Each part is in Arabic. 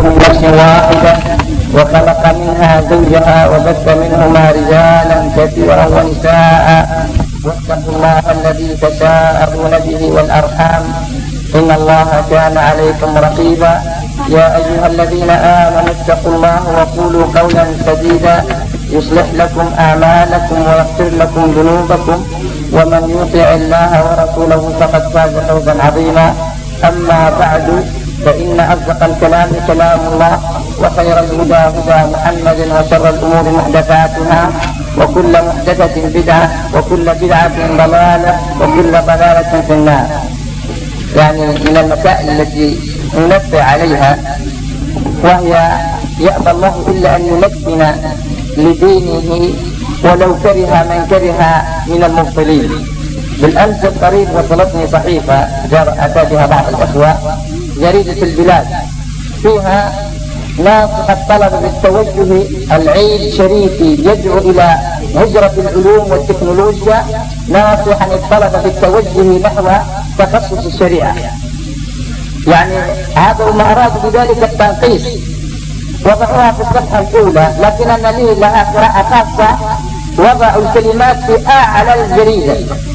من نفس واحدة وخلق منها زوجها وبث منهما رجالا كثيرا ونساء واتقوا الله الذي تساءلون به والأرحام إن الله كان عليكم رقيبا يا أيها الذين آمنوا اتقوا الله وقولوا قولا سديدا يصلح لكم أعمالكم ويغفر لكم ذنوبكم ومن يطع الله ورسوله فقد فاز فوزا عظيما. أما بعد فإن أصدق الكلام كلام الله وخير الهدى هدى محمد وشر الأمور محدثاتها وكل محدثة بدعة وكل بدعة ضلالة وكل ضلالة في النار. يعني من المسائل التي ننبه عليها وهي يأبى الله إلا أن يمكن لدينه ولو كره من كره من المبطلين. بالأمس القريب وصلتني صحيفة أتى بها بعض الأخوة جريدة البلاد فيها ناس قد طلب بالتوجه العيد شريفي يدعو إلى هجرة العلوم والتكنولوجيا ناصحا الطلبة بالتوجه نحو تخصص الشريعة. يعني هذا ما أراد بذلك التنقيص وضعوها في الصفحة الأولى، لكن أنا لي لها قراءة خاصة وضعوا الكلمات في أعلى الجريدة.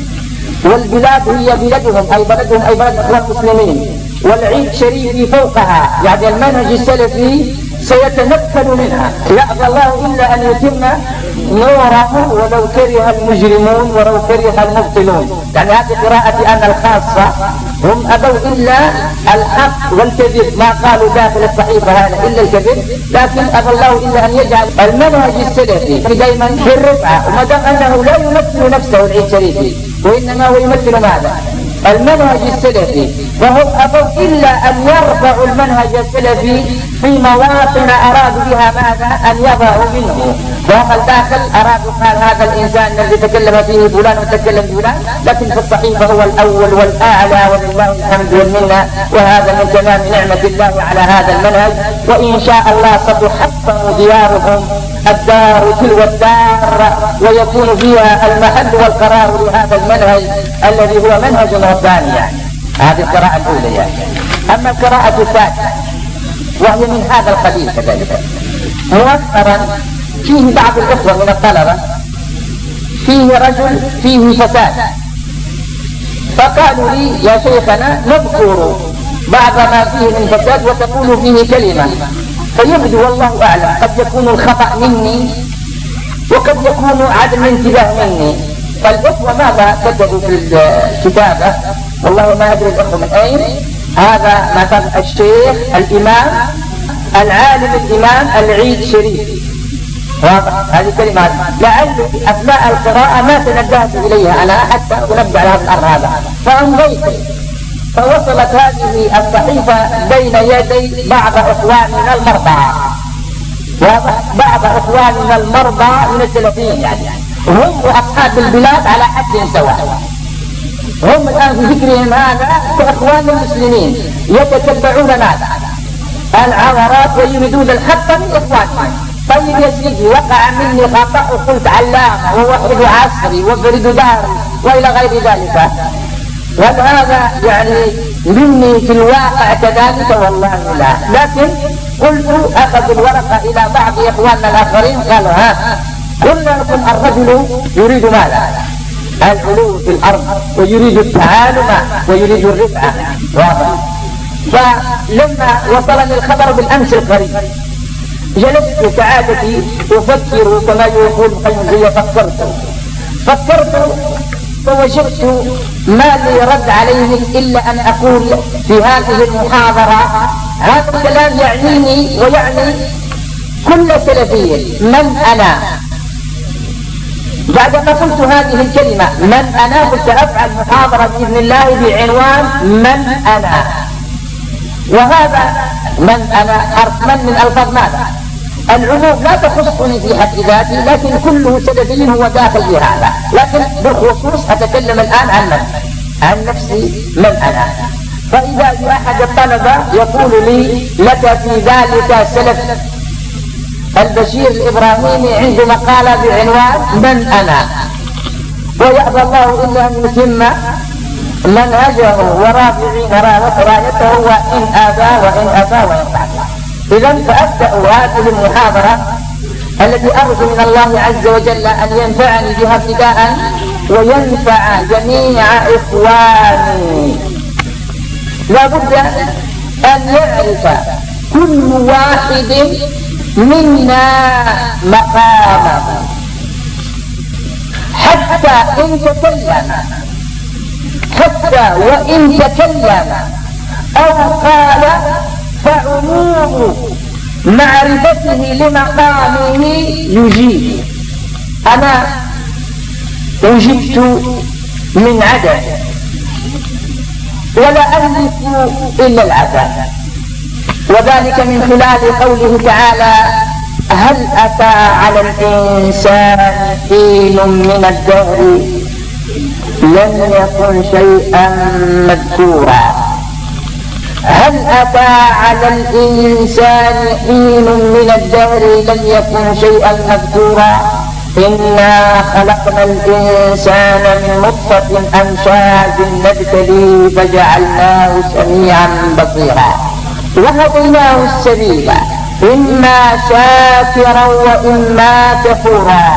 والبلاد هي بلدهم أي بلدهم أي بلد أخوان المسلمين، والعيد شريفي فوقها، يعني المنهج السلفي سيتنكل منها. يأبى الله إلا أن يتم نوره ولو كره المجرمون ولو كره المبطلون. يعني هذه قراءتي أنا الخاصة، هم أبوا إلا الحق والكذب، ما قالوا داخل الصحيفة هذا إلا الكذب، لكن أبى الله إلا أن يجعل المنهج السلفي دائما في الرفعة، وما دام أنه لا يمثل نفسه العيد الشريفي وإنما هو يمثل ماذا؟ المنهج السلفي، فهم أبوا إلا أن يرفعوا المنهج السلفي في مواطن أرادوا بها ماذا؟ أن يضعوا منه. وهم الداخل أرادوا قال هذا الإنسان الذي تكلم فيه فلان وتكلم فلان، لكن في الصحيفة هو الأول والأعلى ولله الحمد والمنة، وهذا من تمام نعمة الله على هذا المنهج. وإن شاء الله ستحطم ديارهم الدار تلو الدار ويكون فيها المحل والقرار لهذا المنهج الذي هو منهج رباني. يعني هذه القراءة الأولى. يعني أما القراءة الثانية وهي من هذا القبيل كذلك، مؤخرا فيه بعض الإخوة من الطلبة فيه رجل فيه فساد، فقالوا لي يا شيخنا نذكر بعض ما فيه من فساد وتقول فيه كلمة، فيبدو والله أعلم قد يكون الخطأ مني وقد يكون عدم انتباه مني. فالإخوة ماذا كتبوا في الكتابة والله ما أدري الإخوة من أين، هذا ما كتب الشيخ الإمام العالم الإمام العيد شريف، واضح هذه كلمات لعل أثناء القراءة ما تنبهت إليها أنا حتى أنبه على هذا الأمر هذا، فأمضيت فوصلت هذه الصحيفة بين يدي بعض إخواننا المرضى، واضح بعض إخواننا المرضى من السلفيين، يعني هم وأصحاب البلاد على حد سواء، هم الآن في ذكرهم هذا كإخوان المسلمين يتتبعون ماذا؟ العورات ويريدون الحق من إخوانهم. طيب يا سيدي وقع مني خطأ وقلت علامة ووحد عصري وفرد داري وإلى غير ذلك، وهذا يعني مني في الواقع كذلك والله لا، لكن قلت أخذ الورقة إلى بعض إخواننا الآخرين قالوا ها قلنا لكم الرجل يريد ماذا؟ العلو في الأرض ويريد التعالم ويريد الرفعة، واضح. فلما وصلني الخبر بالأمس القريب جلست كعادتي أفكر كما يقول القيم، فكرت فوجدت ما لي رد عليه إلا أن أقول في هذه المحاضرة هذا الكلام يعنيني ويعني كل سلفي. من أنا؟ بعدما قلت هذه الكلمة من أنا قلت أفعل محاضرة بإذن الله بعنوان من أنا، وهذا من أنا حرف من ألفاظ ماذا؟ العموم لا تخصني في حد ذاتي، لكن كله سلفي هو داخل في هذا، لكن بالخصوص أتكلم الآن عن نفسي من أنا. فإذا أحد الطلبة يقول لي لك في ذلك سلف البشير الإبراهيمي عنده مقالة بعنوان من أنا، ويأبى الله إلا أن يتم منهجه ورافعين رايته وإن أبى وإن أبى وإن فعل. إذا فأبدأ هذه المحاضرة التي أرجو من الله عز وجل أن ينفعني بها ابتداء وينفع جميع إخواني. لا بد أن يعرف كل واحد منا مقامه، حتى وإن تكلم أو قال فعموم معرفته لمقامه يجيب. أنا وجدت من عدم ولا أملك إلا العدم، وذلك من خلال قوله تعالى: هل أتى على الإنسان حين من الدهر لم يكن شيئا مذكورا. هل أتى على الإنسان حين من الدهر لم يكن شيئا مذكورا. إنا خلقنا الإنسان من نطفة أمشاج نبتليه فجعلناه سميعا بصيرا وهديناه السبيل إما شاكرا وإما كفورا.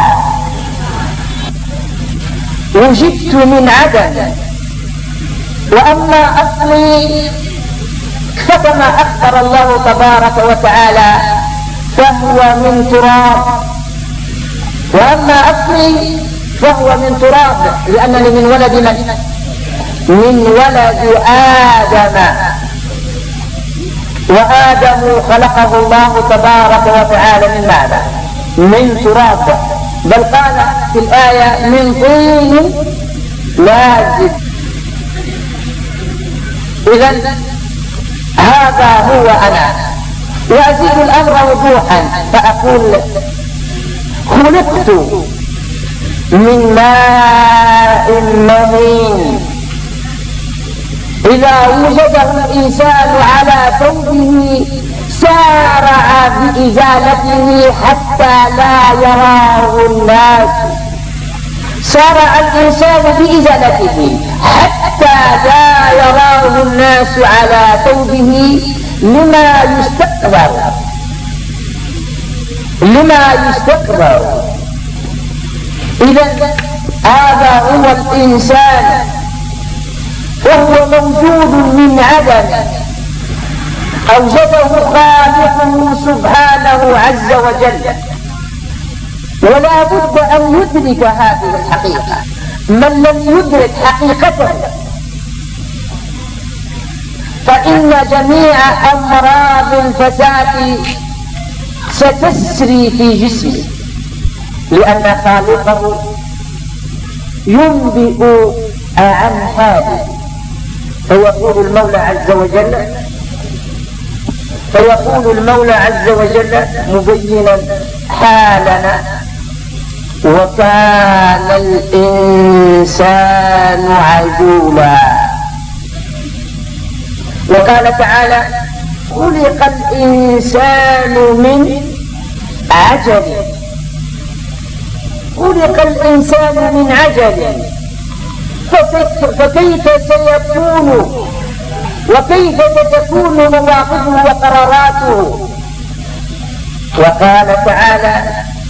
وجدت من عدم، وأما أصلي فكما أخبر الله تبارك وتعالى فهو من تراب، وأما أصلي فهو من تراب، لأنني من ولد من ولد آدم، وآدم خلقه الله تبارك وتعالى من ماذا؟ من تراب، بل قال في الآية من طين لازب. إذن هذا هو أنا. وأزيد الأمر وضوحا فأقول: خلقت من ماء مهين إذا وجده الإنسان على ثوبه سارع بإزالته حتى لا يراه الناس. سارع الإنسان بإزالته حتى لا يراه الناس على ثوبه لما يستقبل. إذن هذا هو الإنسان، وهو موجود من عدم أوجده خالقه سبحانه عز وجل. ولا بد أن يدرك هذه الحقيقة. من لم يدرك حقيقته فإن جميع أمراض الفساد ستسري في جسمه، لأن خالقه ينبئ عن حاله. فيقول المولى عز وجل مبينا حالنا: وكان الإنسان عجولا. وقال تعالى: خلق الإنسان من عجل. خلق الإنسان من عجل، فكيف سيكون وكيف ستكون مواقفه وقراراته؟ وقال تعالى: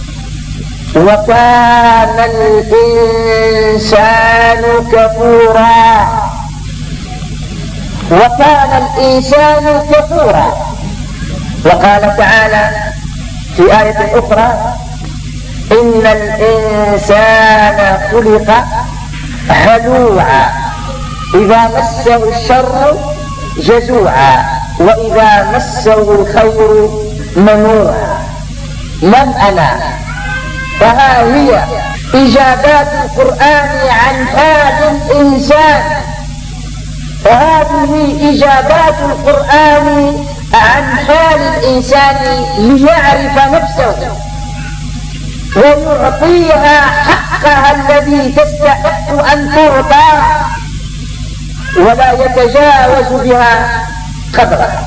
وكان الإنسان كفورا. وكان الإنسان كفورا. وقال تعالى في آية أخرى: إن الإنسان خلق هلوعا إذا مسه الشر جزوعا وإذا مسه الخير منوعا. من أنا؟ فها هي إجابات القرآن عن حال الإنسان. فهذه إجابات القرآن عن حال الإنسان ليعرف نفسه ويعطيها حقها الذي تستحق أن تعطى ولا يتجاوز بها قدرها.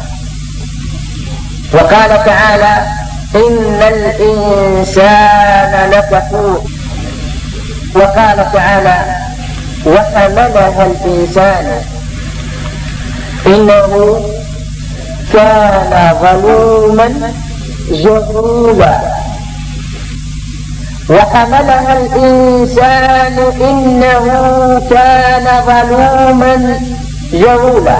وقال تعالى: إن الإنسان لكفور. وقال تعالى: وحملها الإنسان إنه كان ظلوما جهولا وحملها الإنسان إنه كان ظلوما جهولا.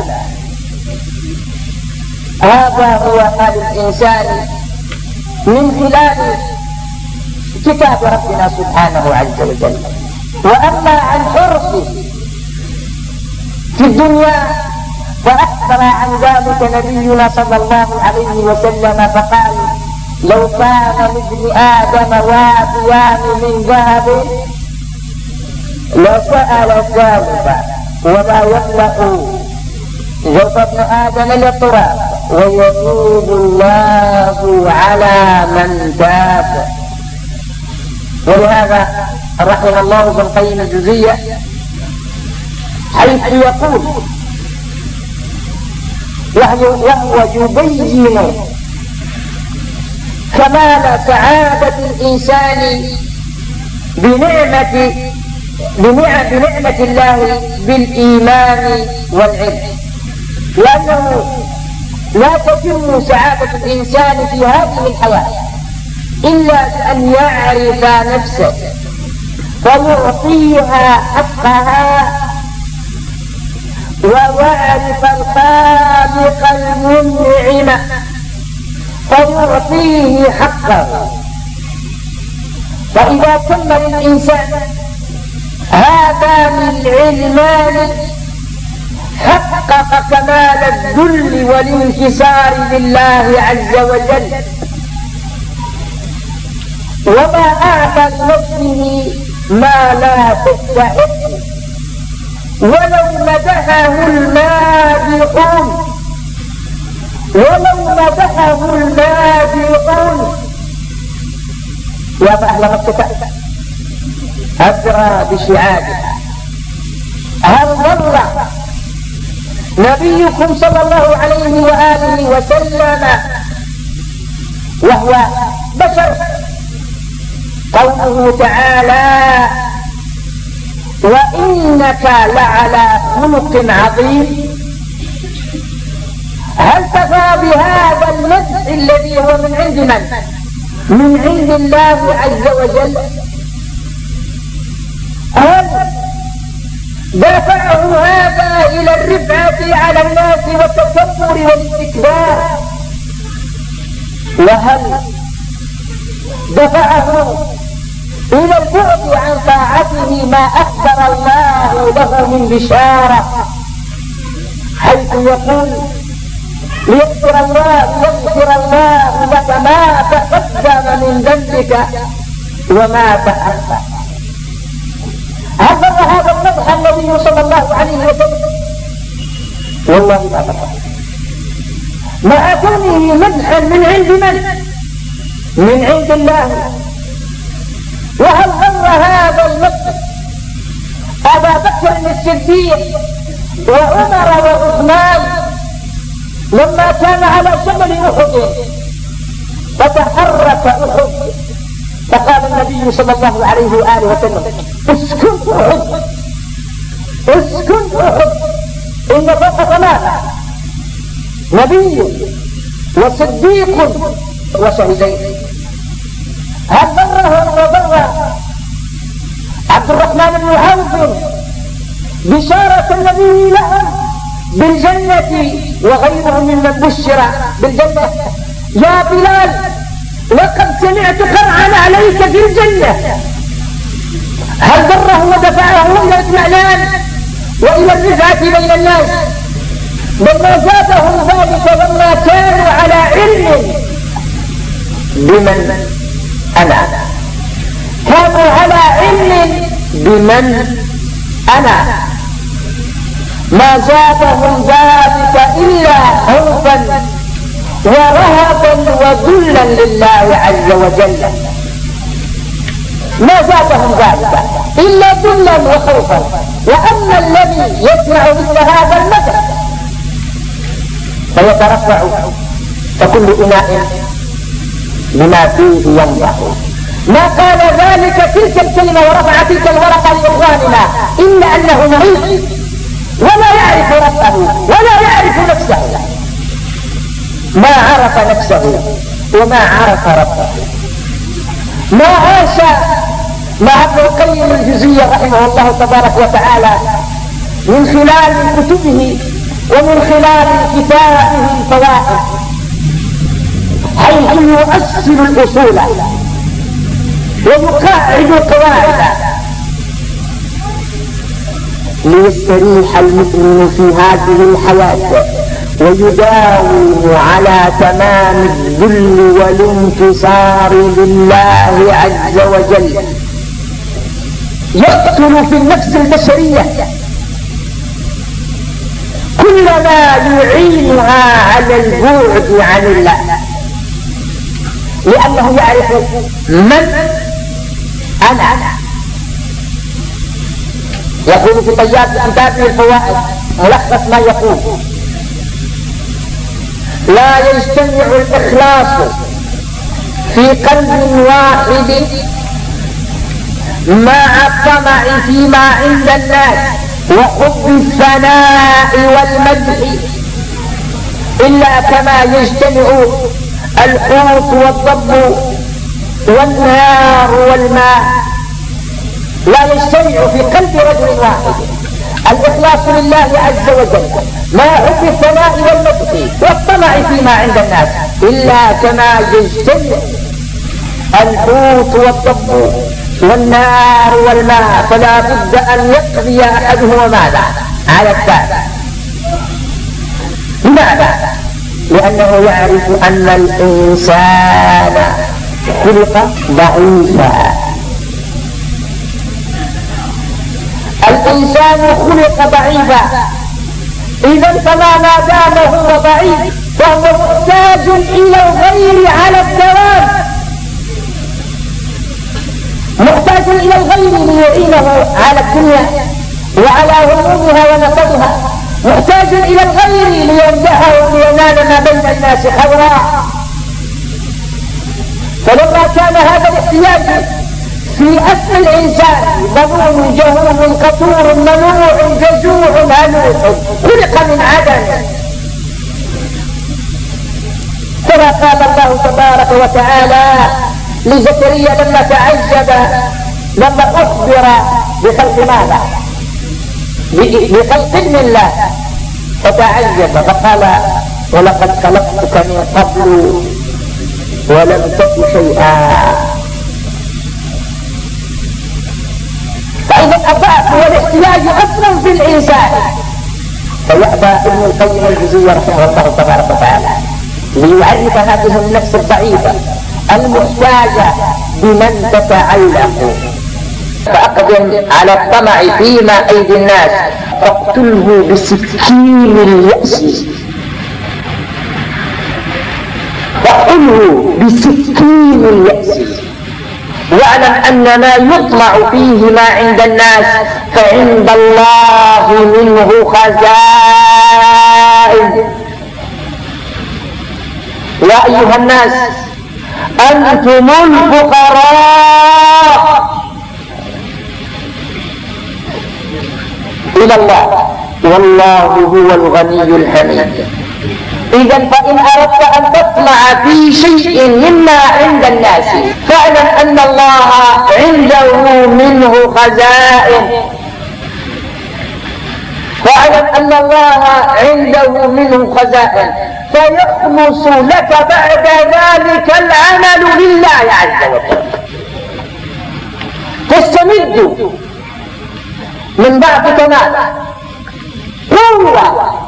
هذا هو حال الإنسان من خلال كتاب ربنا سبحانه عز وجل. وأما عن حرصه في الدنيا فأخبر عن ذلك نبينا صلى الله عليه وسلم فقال: لو كان لابن آدم واديان من ذهب لسأل ثالثا ولا يملأ جوف ابن آدم للتراب ويتوب الله على من تاب. ولهذا رحم الله ابن القيم الجوزية حيث يقول وهو يبين كمال سعادة الإنسان بنعمة الله بالإيمان والعلم، لأنه لا تتم سعادة الإنسان في هذه الحياة إلا بأن يعرف نفسه فيعطيها حقها ويعرف الخالق المنعم فيعطيه حقه. فإذا تم للإنسان هذان العلمان حقق كمال الذل والانكسار لله عز وجل، وما أعطى لنفسه ما لا تستحق. ولو مدحه المادحون يا أهل مكة أدرى بشعابها. هل مر نبيكم صلى الله عليه وآله وسلم وهو بشر قوله تعالى: وإنك لعلى خلق عظيم؟ هل كفى بهذا المدح الذي هو من عند من؟ من عند الله عز وجل. هل دفعه هذا إلى الرفعة على الناس والتكبر والاستكبار؟ وهل دفعه إلى البعد عن طاعته ما أخبر الله له من بشارة حيث يقول: ليغفر الله لك ما تقدم من ذنبك وما تأخر. هل هذا المدح النبي صلى الله عليه وسلم؟ والله ما تقدم، مع كونه مدحا من عند من؟ من عند الله. وهل غر هذا المدح أبا بكر الصديق وعمر وعثمان لما كان على جبل أحد فتحرك أحد فقال النبي صلى الله عليه وآله وسلم: اسكن أحد إن فوق ثلاثة نبي وصديق وشهيدين. هل بره وبر عبد الرحمن بن عوف بشارة النبي لهم بالجنة وغيره ممن بشر بالجنة؟ يا بلال لقد سمعت قرعا عليك في الجنة. هل بره ودفعه إلى الاطمئنان وإلى الرفعة بين الناس؟ بل ما زادهم ذلك لما كانوا على علم بمن أنا، كانوا على علم بمن أنا، ما زادهم ذلك إلا خوفا ورهبا وذلا لله عز وجل. ما زادهم ذلك إلا ذلا وخوفا. وأما الذي يسمع مثل هذا المدح فيترفع فكل إناء بما فيه ينضح. ما قال ذلك تلك الكلمة ورفع تلك الورقة لإخواننا إلا أنه مريض ولا يعرف ربه ولا يعرف نفسه. ما عرف نفسه وما عرف ربه. ما عاش مع ابن القيم الجزية رحمه الله تبارك وتعالى من خلال كتبه ومن خلال كتابه الفوائد، حيث يؤصل الأصول ويقاعد القواعد ليستريح المؤمن في هذه الحياة ويداوم على تمام الذل والانتصار لله عز وجل. يقتل في النفس البشرية كل ما يعينها على البعد عن الله، لأنه يعرف من أنا. يقول في طياب كتابه الفوائد ملخص ما يقول: لا يجتمع الإخلاص في قلب واحد مع الطمع فيما عند الناس وحب الثناء والمدح إلا كما يجتمع الحوت والضب والنار والماء. لا يجتمع في قلب رجل واحد الإخلاص لله عز وجل مع حب الثناء والمدح والطمع فيما عند الناس إلا كما يجتمع الحوت والضب والنار والماء. فلا بد أن يقضي أحدهما ماذا على الثاني. لماذا؟ لأنه يعرف أن الإنسان خلق ضعيفا. الإنسان خلق ضعيفا، إذا فما دام هو ضعيف فهو محتاج إلى الغير على الدوام، محتاج إلى الغير ليعينه على الدنيا وعلى همومها ونصبها، محتاج إلى الغير ليمدحه لينال ما بين الناس خيرا. فلما كان هذا الاحتياج في أصل الإنسان ضمون جهول قطور منوع جزوع هلوع خلق من عدم، كما قال الله تبارك وتعالى لزكريا لما تعجب لما أخبر بخلق ماذا؟ بخلق ابن الله فتعجب فقال ولقد خلقتك من قبل ولم تك شيئا. فإذا الضعف والاحتياج أصلا في الإنسان، فيأبى ابن القيم الجزية رحمه الله تبارك وتعالى ليعرف هذه النفس الضعيفة المحتاجة بمن تتعلق. فأقدم على الطمع فيما أيدي الناس فاقتله بسكين اليأس، فاقتله بسكين اليأس، واعلم أن ما يطمع فيه ما عند الناس فعند الله منه خزائن. يا أيها الناس أنتم الفقراء إلى الله والله هو الغني الحميد. إذا فإن أردت أن تطمع في شيء مما عند الناس فاعلم أن الله عنده منه خزائن، فاعلم أن الله عنده منه خزائن، فيخلص لك بعد ذلك العمل لله عز وجل. تستمد من ضعفك ماذا؟ قوة،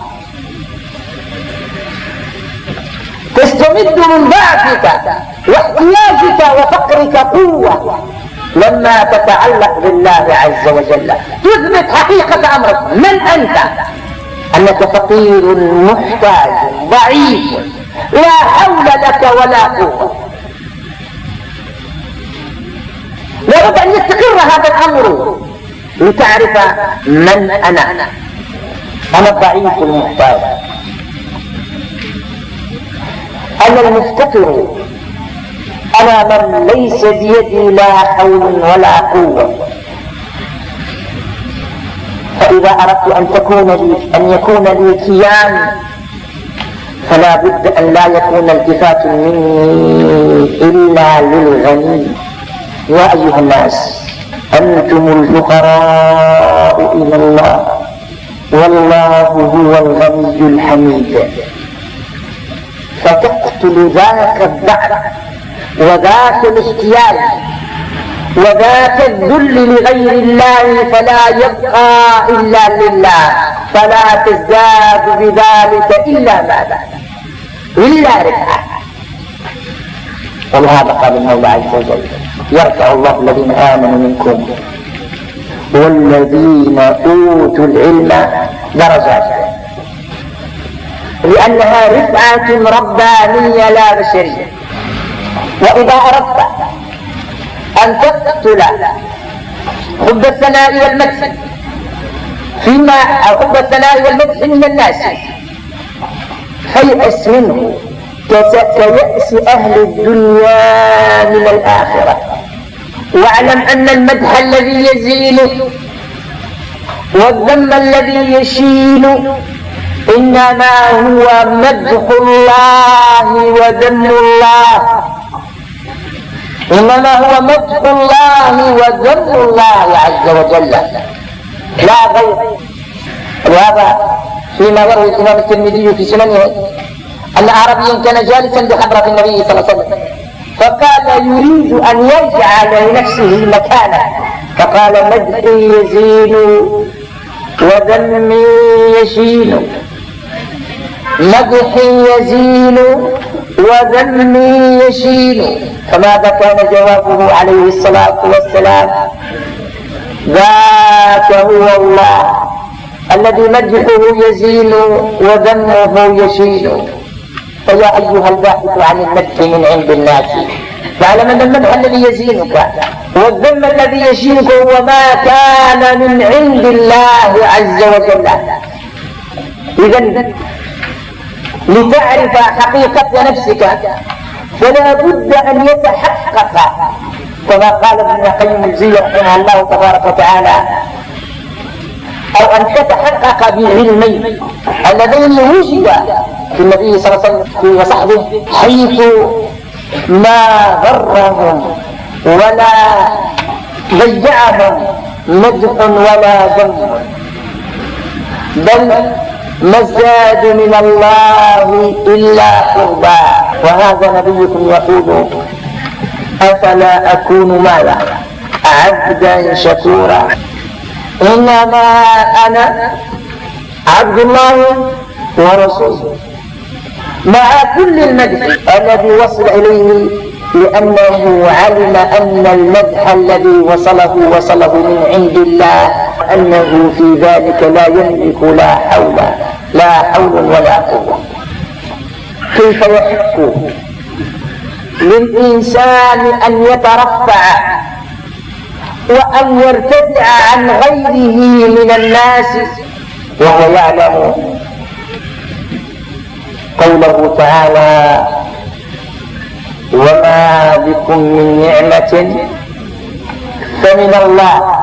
تستمد من ضعفك واحتياجك وفقرك قوة لما تتعلق بالله عز وجل. تثبت حقيقة أمرك من أنت، أنك فقير محتاج ضعيف لا حول لك ولا قوة. لابد أن يستقر هذا الأمر لتعرف من أنا الضعيف المحتاج، أنا المفتقر، أنا من ليس بيدي لا حول ولا قوة. فإذا أردت أن يكون لي كيان فلا بد أن لا يكون التفات مني إلا للغني. يا أيها الناس أنتم الفقراء إلى الله والله هو الغني الحميد. فتقتل ذاك الضعف وذاك الاحتياج وذاك الذل لغير الله، فلا يبقى إلا لله، فلا تزداد بذلك إلا ماذا؟ إلا رفعة. ولهذا قال المولى عز وجل: يرفع الله الذين آمنوا منكم والذين أوتوا العلم درجات، لأنها رفعة ربانية لا بشرية. وإذا أردت أن تقتل حب الثناء والمدح فيما حب الثناء والمدح من الناس فيأس منه كيأس أهل الدنيا من الآخرة. واعلم أن المدح الذي يزيل والذم الذي يشين إنما هو مدح الله وذم الله، إنما هو مدح الله وذم الله عز وجل لا غير. وهذا فيما يروي الإمام الترمذي في سننه أن أعرابيا كان جالسا بحضرة النبي صلى الله عليه وسلم فقال يريد أن يجعل لنفسه مكانا، فقال: مدحي يزيل وذمي يشين، مدحي يزيل وذمي يشين. فماذا كان جوابه عليه الصلاة والسلام؟ ذاك هو الله الذي مدحه يزيل وذمه يشين. فيا أيها الباحث عن المدح من عند الناس فاعلم أن المدح الذي يزينك والذم الذي يشينك هو ما كان من عند الله عز وجل. إذن لتعرف حقيقة نفسك فلا بد أن يتحقق كما قال ابن القيم الجوزية رحمه الله تبارك وتعالى، أو أن تتحقق بالعلمين اللذين وجدا في النبي صلى الله عليه وسلم وصحبه، حيث ما غرهم ولا ضيعهم مدح ولا ذم، بل ما ازداد من الله إلا قربا. وهذا نبيكم يقول: أفلا أكون ماذا؟ عبدا شكورا. إنما أنا عبد الله ورسوله، مع كل المدح الذي وصل إليه، لأنه علم أن المدح الذي وصله من عند الله، أنه في ذلك لا يملك لا حول ولا قوة. كيف يحق للإنسان أن يترفع وأن يرتفع عن غيره من الناس وهو يعلم قوله تعالى: وما بكم من نعمة فمن الله،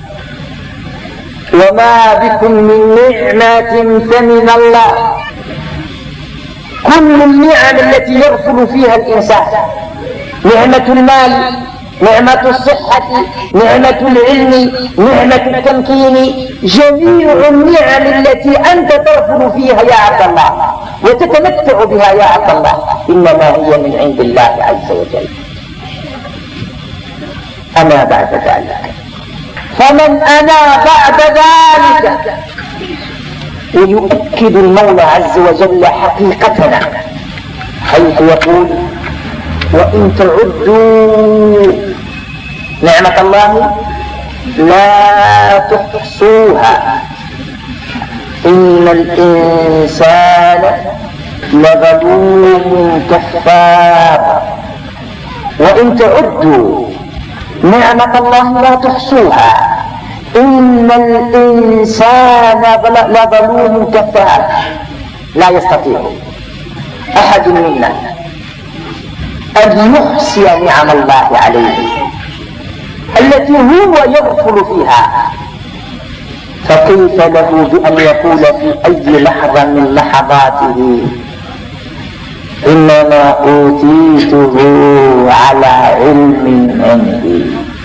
وما بكم من نعمة فمن الله. كل النعم التي يغفل فيها الإنسان، نعمة المال، نعمة الصحة، نعمة العلم، نعمة التمكين، جميع النعم التي أنت تغفل فيها يا عبد الله وتتمتع بها يا عبد الله، إنما هي من عند الله عز وجل. أنا بعد ذلك، فمن أنا بعد ذلك. ويؤكد المولى عز وجل حقيقتنا حيث يقول: وإن تعدوا نعمة الله لا تحصوها إن الإنسان لظلوم كفار. وإن تعدوا نعمة الله لا تحصوها إن الإنسان لظلوم كفار. لا يستطيع أحد منا أن يحصي نعم الله عليه التي هو يغفل فيها، فكيف له بأن يقول في أي لحظة من لحظاته: إنما أوتيته على علم عندي،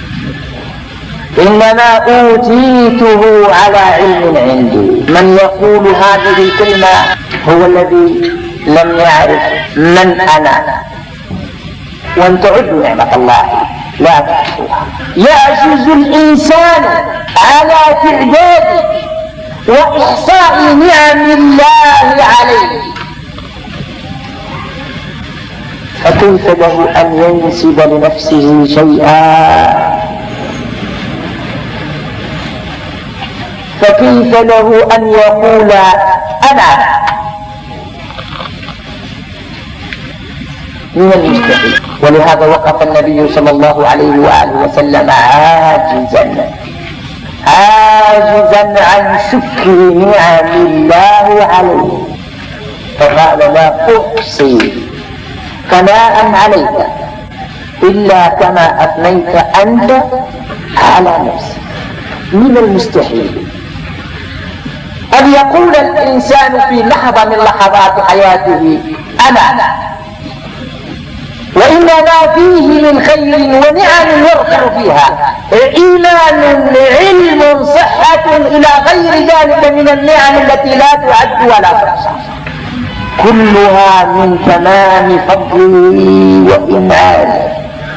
إنما أوتيته على علم عندي. من يقول هذه الكلمة هو الذي لم يعرف من أنا. وأن تعدوا نعمة الله لا تحصوها. يعجز الإنسان على تعداد وإحصاء نعم الله عليه، فكيف له أن ينسب لنفسه شيئا؟ فكيف له أن يقول أنا؟ من المستحيل. ولهذا وقف النبي صلى الله عليه وآله وسلم عاجزا عن شكر نعم الله عليه، فقال لا أحصي ثناء عليك إلا كما أثنيت أنت على نفسك. من المستحيل أن يقول الإنسان في لحظة من لحظات حياته أنا، وإنما فيه من خير ونعم يرفع فيها إيمان، علم، صحة، إلى غير ذلك من النعم التي لا تعد ولا تحصى، كلها من تمام فضله وإنعامه،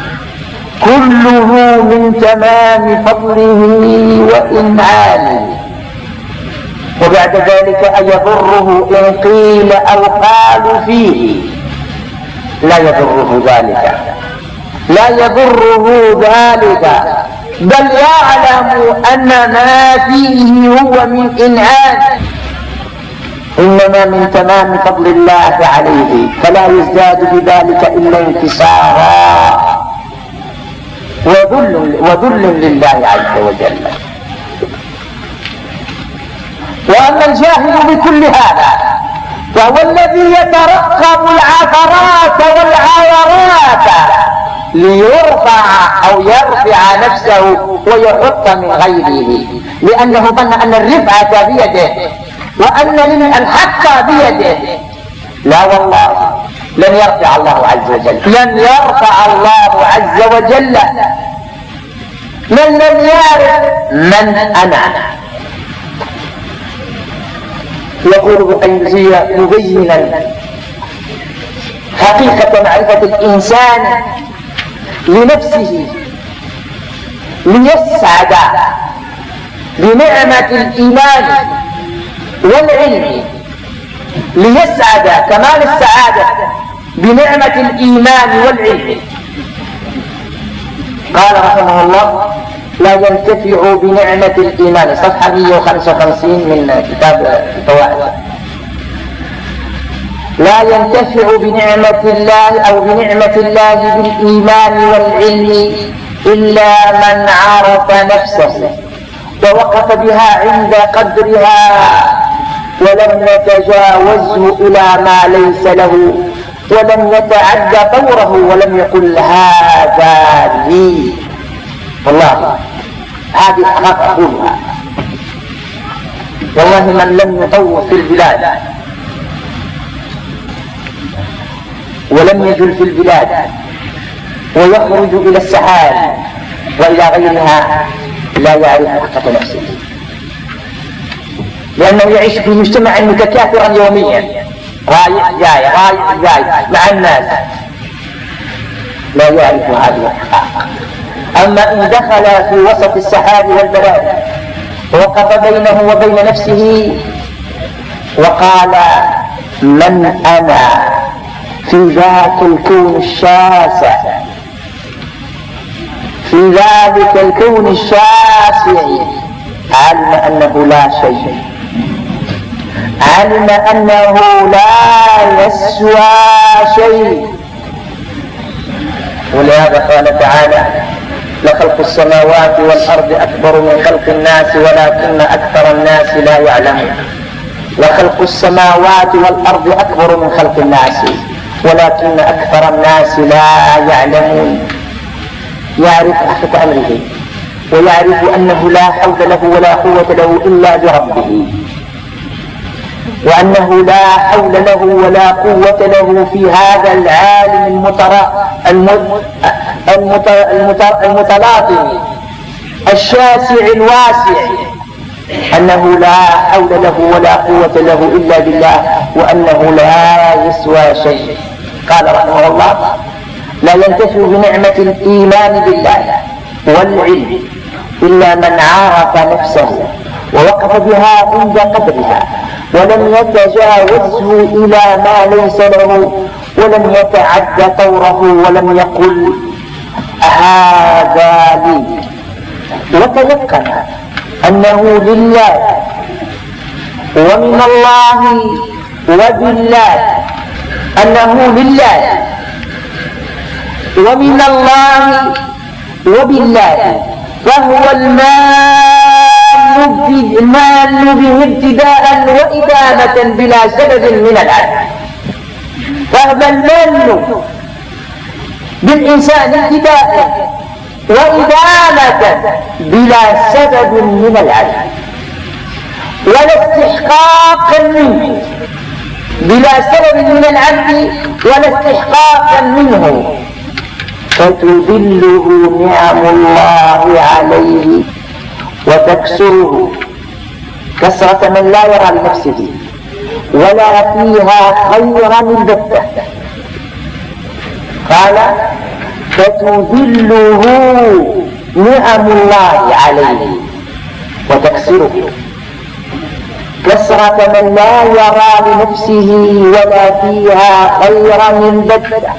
كله من تمام فضله وإنعامه. وبعد ذلك أيضره إن قيل أو قالوا فيه؟ لا يضره ذلك، لا يضره ذلك، بل يعلم أن ما فيه هو من إنعام، إنما من تمام فضل الله عليه، فلا يزداد بذلك إلا انكسارا وذل لله عز وجل. وأما الجاهل بكل هذا فهو الذي يترقب العثرات والعورات ليرفع أو يرفع نفسه ويحط من غيره، لأنه ظن أن الرفعة بيده وأن الحق بيده. لا والله، لن يرفع الله عز وجل، لن يرفع الله عز وجل من لم يعرف من أنا. يقول ابن القيم مبينا حقيقة معرفة الإنسان لنفسه ليسعد بنعمة الإيمان والعلم، ليسعد كمال السعادة بنعمة الإيمان والعلم. قال رحمه الله: لا ينتفع بنعمة الإيمان، صفحة 155 من كتاب الفوائد. لا ينتفع بنعمة الله أو بنعمة الله بالإيمان والعلم إلا من عرف نفسه ووقف بها عند قدرها ولم يتجاوزه إلى ما ليس له ولم يتعدى طوره ولم يقل هذا لي. والله هذه الحقائق أقولها، والله من لم يطوف في البلاد ولم يجل في البلاد ويخرج إلى السحاب وإلى غيرها لا يعرف حقيقة نفسه، لأنه يعيش في مجتمع متكاثرا يوميا، رايح جاي مع الناس، لا يعرف هذه الحقائق. أما إن دخل في وسط السحاب والبلاد ووقف بينه وبين نفسه وقال من أنا في ذاك الكون الشاسع، في ذلك الكون الشاسع، علم أنه لا شيء، علم أنه لا يسوى شيء. ولهذا قال تعالى: لخلق السماوات والأرض أكبر من خلق الناس ولكن أكثر الناس لا يعلمون. لخلق السماوات والأرض أكبر من خلق الناس ولكن أكثر الناس لا يعلمون. يعرف حقيقة أمره ويعرف أنه لا حول له ولا قوة له إلا بربه، وأنه لا حول له ولا قوة له في هذا العالم المتلاطم الشاسع الواسع، أنه لا حول له ولا قوة له إلا بالله، وأنه لا يسوى شيء. قال رحمه الله: لا ينتفع بنعمة الإيمان بالله والعلم إلا من عرف نفسه ووقف بها عند قدرها ولم يتجاوزه إلى ما ليس له ولم يتعد طوره ولم يقل هذا لي، وتيقن أنه لله ومن الله وبالله، أنه لله ومن الله وبالله، فهو المال به ابتداء وإدامة بلا سبب من العدل. فهو المال بالإنسان ابتداء وإدامة بلا سبب من العدل، ولا استحقاق منه بلا سبب من العبد ولا استحقاقا منه، فتذله نعم الله عليه وتكسره كسرة من لا يرى لنفسه ولا فيها خيرا البتة. قال: فتذله نعم الله عليه وتكسره كسرة من لا يرى لنفسه ولا فيها خيرا البتة.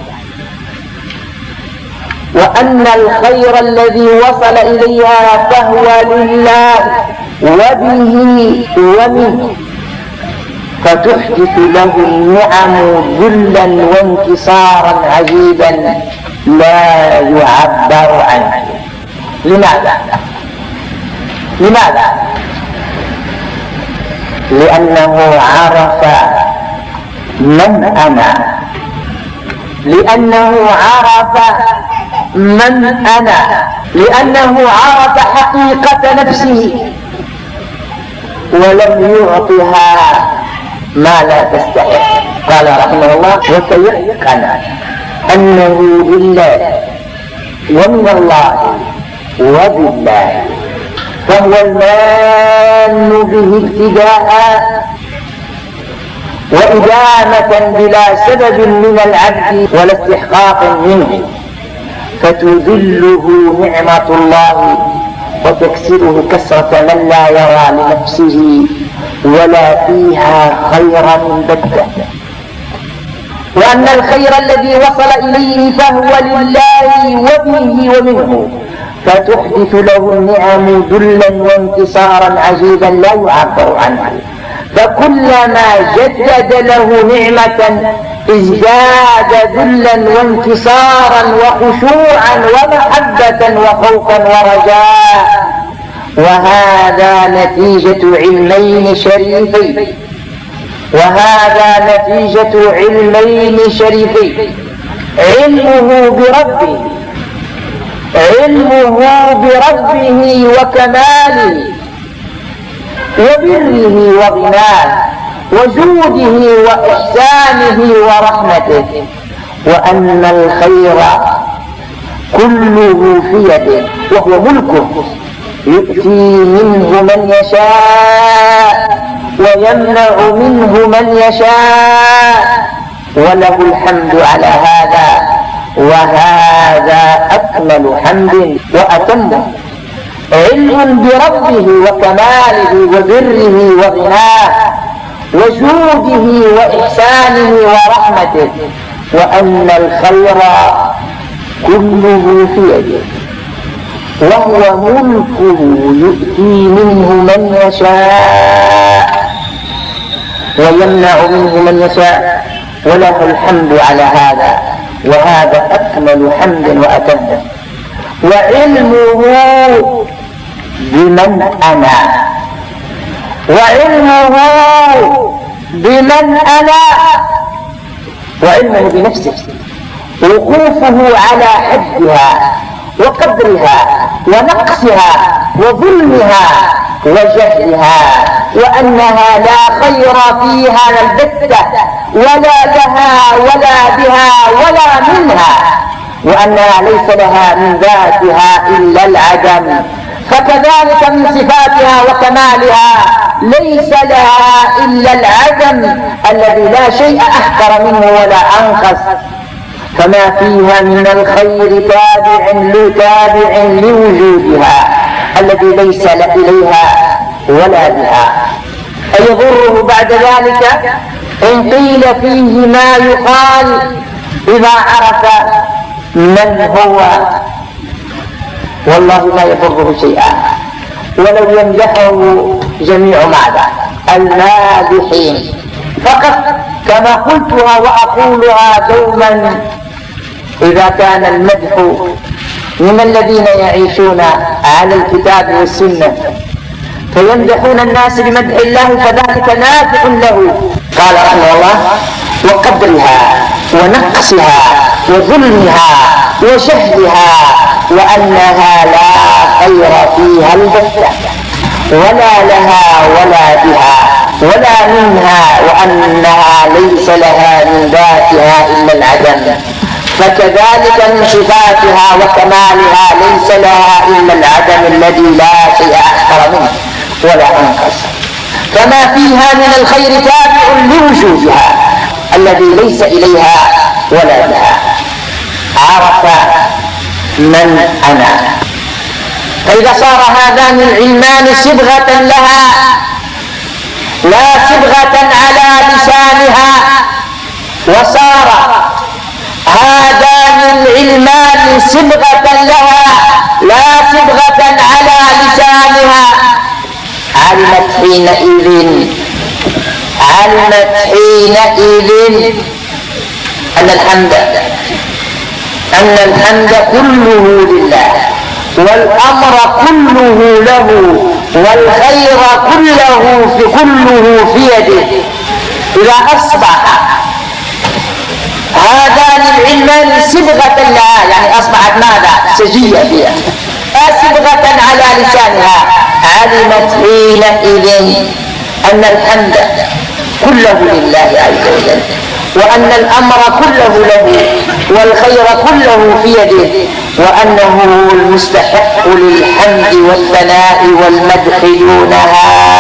وأن الخير الذي وصل إليها فهو لله وبه ومنه، فتحدث له النعم ذلا وانكسارا عجيبا لا يعبر عنه. لماذا؟ لأنه عرف من أنا، لأنه عرف حقيقة نفسه ولم يعطها ما لا تستحق. قال رحمه الله: وتيقن أنه لله ومن الله وبالله، فهو المان به ابتداء وإدامة بلا سبب من العبد ولا استحقاق منه، فتذله نعمة الله وتكسره كسرة من لا يرى لنفسه ولا فيها خيرا بتة. وأن الخير الذي وصل إليه فهو لله وبه ومنه، فتحدث له النعم ذلا وانتصارا عجيبا لا يعبر عنه. فكلما جدد له نعمة ازداد ذلا وانتصارا وخشوعا ومحبة وخوفا ورجاء. وهذا نتيجة علمين شريفين: علمه بربه وكماله وبره وغناه وجوده وإحسانه ورحمته، وأن الخير كله في يده وهو ملكه، يؤتي منه من يشاء ويمنع منه من يشاء، وله الحمد على هذا، وهذا أكمل حمد وأتمه. علم بربه وكماله وبره وغناه وجوده وإحسانه ورحمته، وأن الخير كله في يده وهو ملكه، يؤتي منه من يشاء ويمنع منه من يشاء، وله الحمد على هذا، وهذا أكمل حمد وأتمه. وعلمه وعلمه بنفسه، وقوفه على حدها وقدرها ونقصها وظلمها وجهلها وأنها لا خير فيها البتة ولا لها ولا بها ولا منها، وأنها ليس لها من ذاتها إلا العدم. فكذلك من صفاتها وكمالها ليس لها إلا العدم الذي لا شيء أحقر منه ولا أنقص. فما فيها من الخير تابع لوجودها الذي ليس إليها ولا بها. أيضره بعد ذلك إن قيل فيه ما يقال إذا عرف من هو؟ والله لا يضره شيئا ولو يمدحه جميع ماذا المادحين فقط، كما قلتها وأقولها دوما، إذا كان المدح من الذين يعيشون على الكتاب والسنة فيمدحون الناس بمدح الله فذلك نافع له. قال رحمه الله: وقدرها ونقصها وظلمها وشهدها، وأنها لا خير فيها البتة ولا لها ولا بها ولا منها، وأنها ليس لها من ذاتها إلا العدم. فكذلك من صفاتها وكمالها ليس لها إلا العدم الذي لا شيء أحقر منه ولا أنقص. كما فيها من الخير تابع لوجودها الذي ليس إليها ولا لها. عرف من أنا، فإذا صار هذان العلمان صبغة لها لا صبغة على لسانها، وصار هذان العلمان صبغة لها لا صبغة على لسانها، علمت حينئذ أن الحمد كله لله، والأمر كله له، والخير كله في يده. إذا أصبح هذان العلمان صبغة لها، يعني أصبحت ماذا؟ سجية فيها، صبغة على لسانها، علمت حينئذ أن الحمد كله لله عز وجل، وأن الأمر كله له، والخير كله في يده، وأنه المستحق للحمد والثناء والمدح دونها.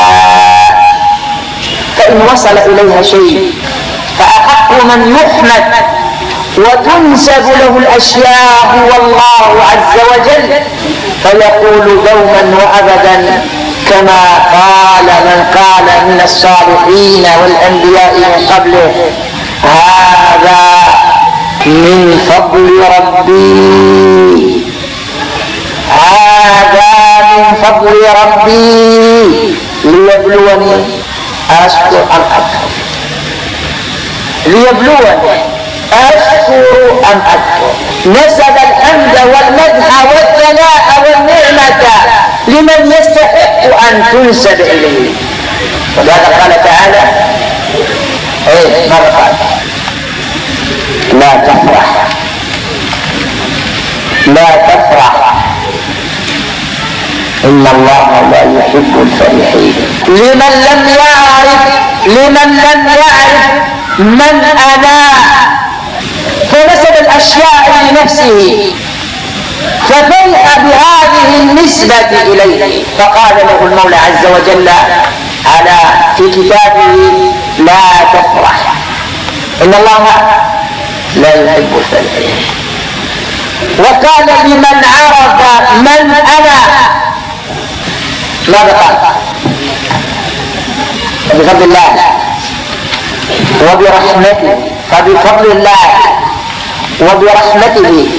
فإن وصل إليها شيء فأحق من يحمد وتنسب له الأشياء هو الله عز وجل، فيقول دوما وأبدا كما قال من قال من الصالحين والأنبياء من قبله: هذا من فضل ربي، هذا من فضل ربي ليبلوني أشكر أم أكفر، ليبلوني أشكر أم أكفر. نسب الحمد والمدح والثناء والنعمة لمن يستحق أن تنسب إليه. ولهذا قال تعالى: ماذا قال؟ لا تفرح إن الله لا يحب الفرحين. لمن لم يعرف من أنا فنسب الأشياء لنفسه ففرح بهذه النسبة إليه، فقال له المولى عز وجل في كتابه: لا تفرح إن الله لا يحب الفرحين. وقال لمن عرف من أنا ماذا قال؟ بفضل الله وبرحمته، فبفضل الله وبرحمته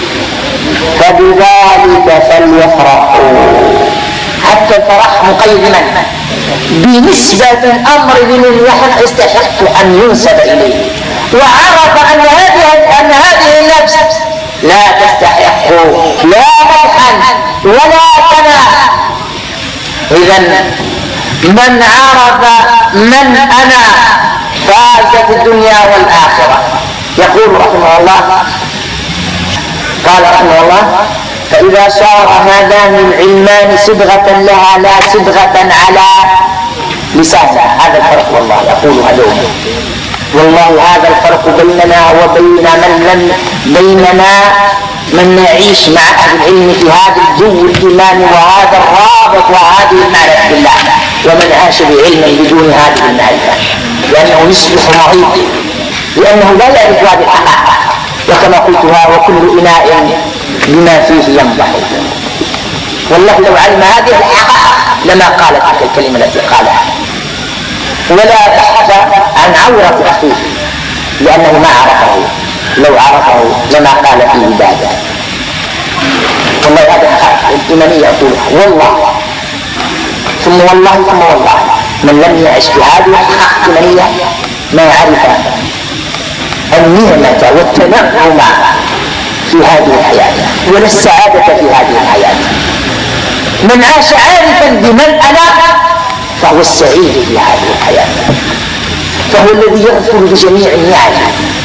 فبذلك فليفرحوا. حتى الفرح مقيد بنسبة الأمر لمن يستحق أن ينسب إليه، وعرف أن هذه النفس لا تستحق لا مدحا ولا ثناء. إذن من عرف من أنا فاز في الدنيا والآخرة. يقول رحمه الله، قال رحمه الله: فإذا صار هذان العلمان صبغة لها لا صبغة على لسانه. هذا الفرق والله أقولها اليوم، والله هذا الفرق بيننا وبين من يعيش مع أهل العلم في هذا الجو الإيماني وهذا الرابط وهذه المعرفة بالله، ومن عاش بعلم بدون هذه المعرفة، لأنه يصبح مريض، لأنه لا يعرف هذه الحقائق. وكما قلتها وكل إناء بما فيه ينضح. والله لو علم هذه الحقائق لما قال تلك الكلمة التي قالها، ولا بحث عن عورة أخيه لأنه ما عرفه، لو عرفه لما قال فيه ذلك. والله هذا حقائق الإيمانية أقولها والله ثم والله ثم والله. من لم يعش بهذه الحقائق الإيمانية ما عرف النعمة والتنعم في هذه الحياة ولا السعادة في هذه الحياة. من عاش عارفا بمن أنا فهو السعيد في هذه الحياة، فهو الذي يغفر بجميع النعم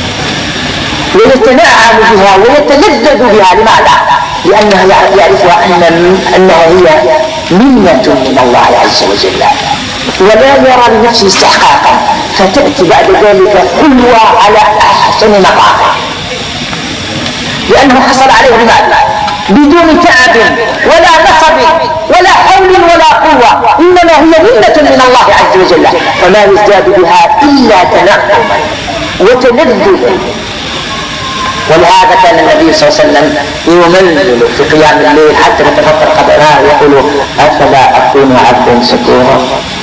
ويتنعم بها ويتلذذ بها. لماذا؟ لأنه يعرفها أنها هي منة من الله عز وجل، ولا يرى لنفسه استحقاقا، فتأتي بعد ذلك حلوة على أحسن مقام، لأنه حصل عليه بماذا؟ بدون تعب ولا نصب ولا حول ولا قوة، إنما هي منة من الله عز وجل، فما يزداد بها إلا تنعما وتلذذا. ولهذا كان النبي صلى الله عليه وسلم يملل في قيام الليل حتى يتفطر قدرها ويقول أفلا أكون عبدا شكورا.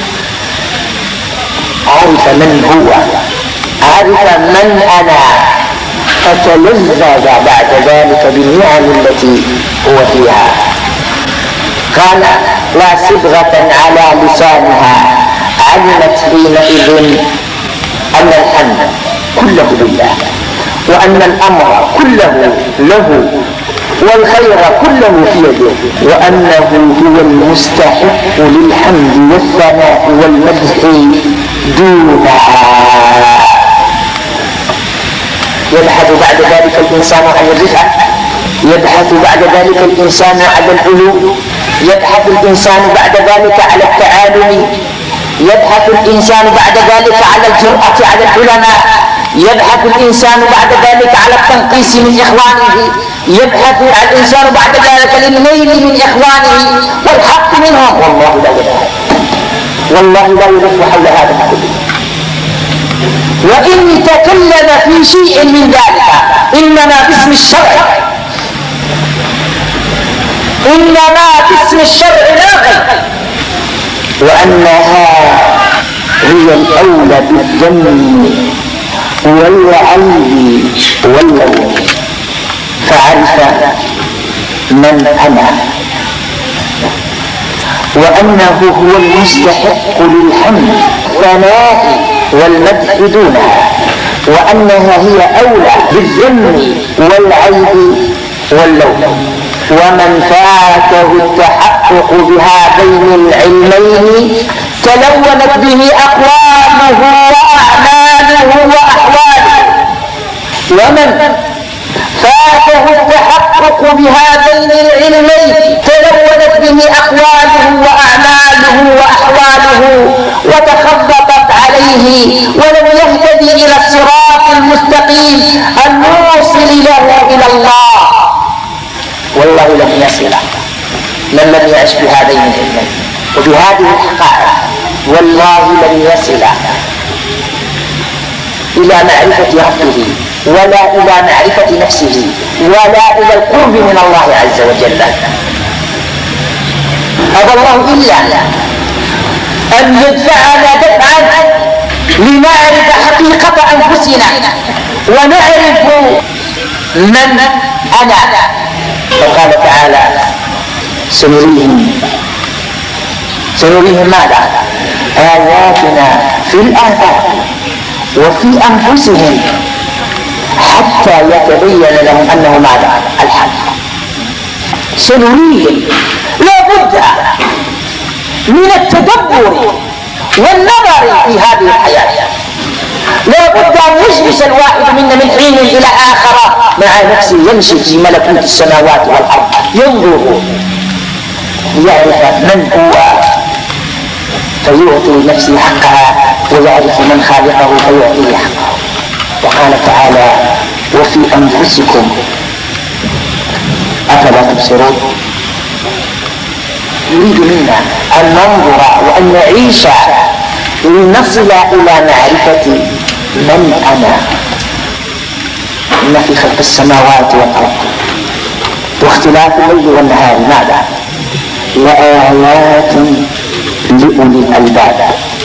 عرف من هو، عرف من أنا، فتلذذ بعد ذلك بالنعم التي هو فيها. قال لا صبغة على لسانها، علمت حينئذ أن الحمد كله لله، وأن الأمر كله له، والخير كله في يده، وأنه هو المستحق للحمد والثناء والمدح دونها. يبحث بعد ذلك الإنسان عن الرفعة، يبحث بعد ذلك الإنسان عن العلو، يبحث الإنسان بعد ذلك على التعالم، يبحث الإنسان بعد ذلك على الجرأة على العلماء، يبحث الإنسان بعد ذلك على التنقيس من إخوانه، يبحث الإنسان بعد ذلك للميل من إخوانه والحق منهم. والله لا يلف، والله لا يلف حول هذا كله. وإن تكلم في شيء من ذلك إنما باسم الشرع، إنما باسم الشرع لا غير، وأنها هي الأولى بالذم والعيب واللوم. فعرف من أنا، وأنه هو المستحق للحمد والثناء والمدح دونها، وأنها هي أولى بالذم والعيب واللوم. ومن فاته التحقق بهذين العلمين تلونت به أقواله وأعماله وأحواله. ومن فاته التحقق بهذين العلمين تلونت به أقواله وأعماله وأحواله وتخبطت عليه، ولم يهتدي إلى الصراط المستقيم الموصل له إلى الله. والله لن يصل من لم يعش بهذين العلمين وبهذه الحقائق، والله لن يصل إلى معرفة ربه ولا إلى معرفة نفسه ولا إلى القرب من الله عز وجل. أبى الله إلا أن يدفعنا دفعا لنعرف حقيقة أنفسنا ونعرف من أنا. وقال تعالى سنريهم ماذا؟ آياتنا في الآفاق وفي أنفسهم حتى يتبين لهم أنه ماذا؟ الحق. سنريهم، لا بد من التدبر والنظر في هذه الحياة، لا بد أن يجلس الواحد منا من حين إلى آخر مع نفسه يمشي في ملكوت السماوات والأرض، ينظر ليعرف من هو فيعطي نفسه حقها، ويعرف من خالقه فيعطيه حقه. وقال تعالى: وفي أنفسكم أفلا تبصرون. يريد منا أن ننظر وأن نعيش لنصل إلى معرفة من أنا. إن في خلق السماوات والأرض واختلاف الليل والنهار ماذا؟ لآيات لأولي الألباب.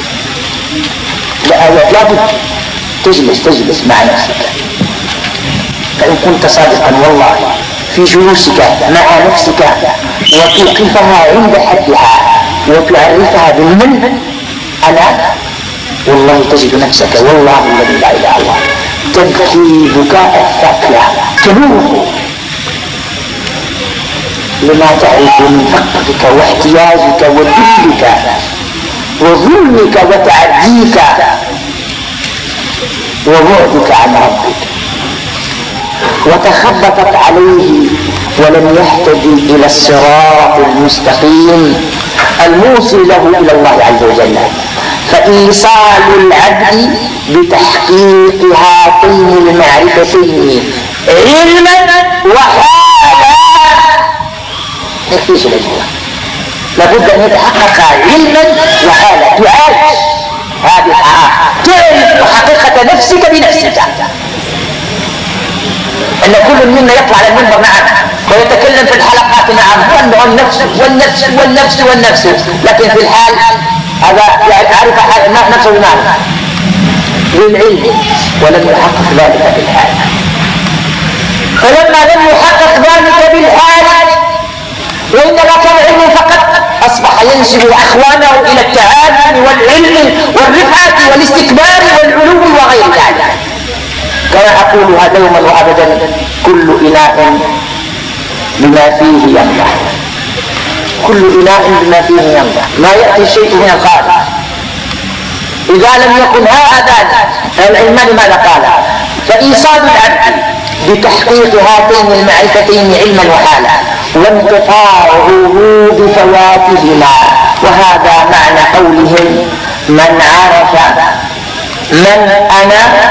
لآيات. لابد تجلس مع نفسك، فإن كنت صادقا والله في جلوسك مع نفسك وتوقفها عند حدها وتعرفها بالمن أنا، والله تجد نفسك والله الذي لا إله إلا الله تبكي بكاء الثاكلة تنوح لما تعرف من فقرك واحتياجك وذلك وظلمك وتعديك وبعدك عن ربك، وتخبطت عليه ولم يهتدي إلى الصراط المستقيم الموصل له إلى الله عز وجل. فإيصال العبد بتحقيق هاتين المعرفتين علما وحالا يكفيش الأجوبة. لابد أن يتحقق علما وحالا، تعالج هذه تعرف حقيقة نفسك بنفسك. أن كل منا يطلع على المنبر معنا ويتكلم في الحلقات معه والنفس والنفس والنفس والنفس، لكن في الحال هذا يعرف نفسه بمعنى بالعلم ولم يحقق ذلك بالحال. فلما لم يحقق ذلك بالحال وإنما كان علم فقط، أصبح ينسب أخوانه إلى التعالي والعلم والرفعة والاستكبار والعلو وغير ذلك. كما أقولها دوما وأبدا: كل إناء بما فيه ينضح، كل إناء بما فيه ينضح، ما يأتي شيء من الخارج. إذا لم يكن هذا العلمان ماذا قال؟ فإيصال العبد بتحقيق هاتين المعرفتين علما وحالا، وانقطاعه بفواتهما. وهذا معنى قولهم: من عرف من أنا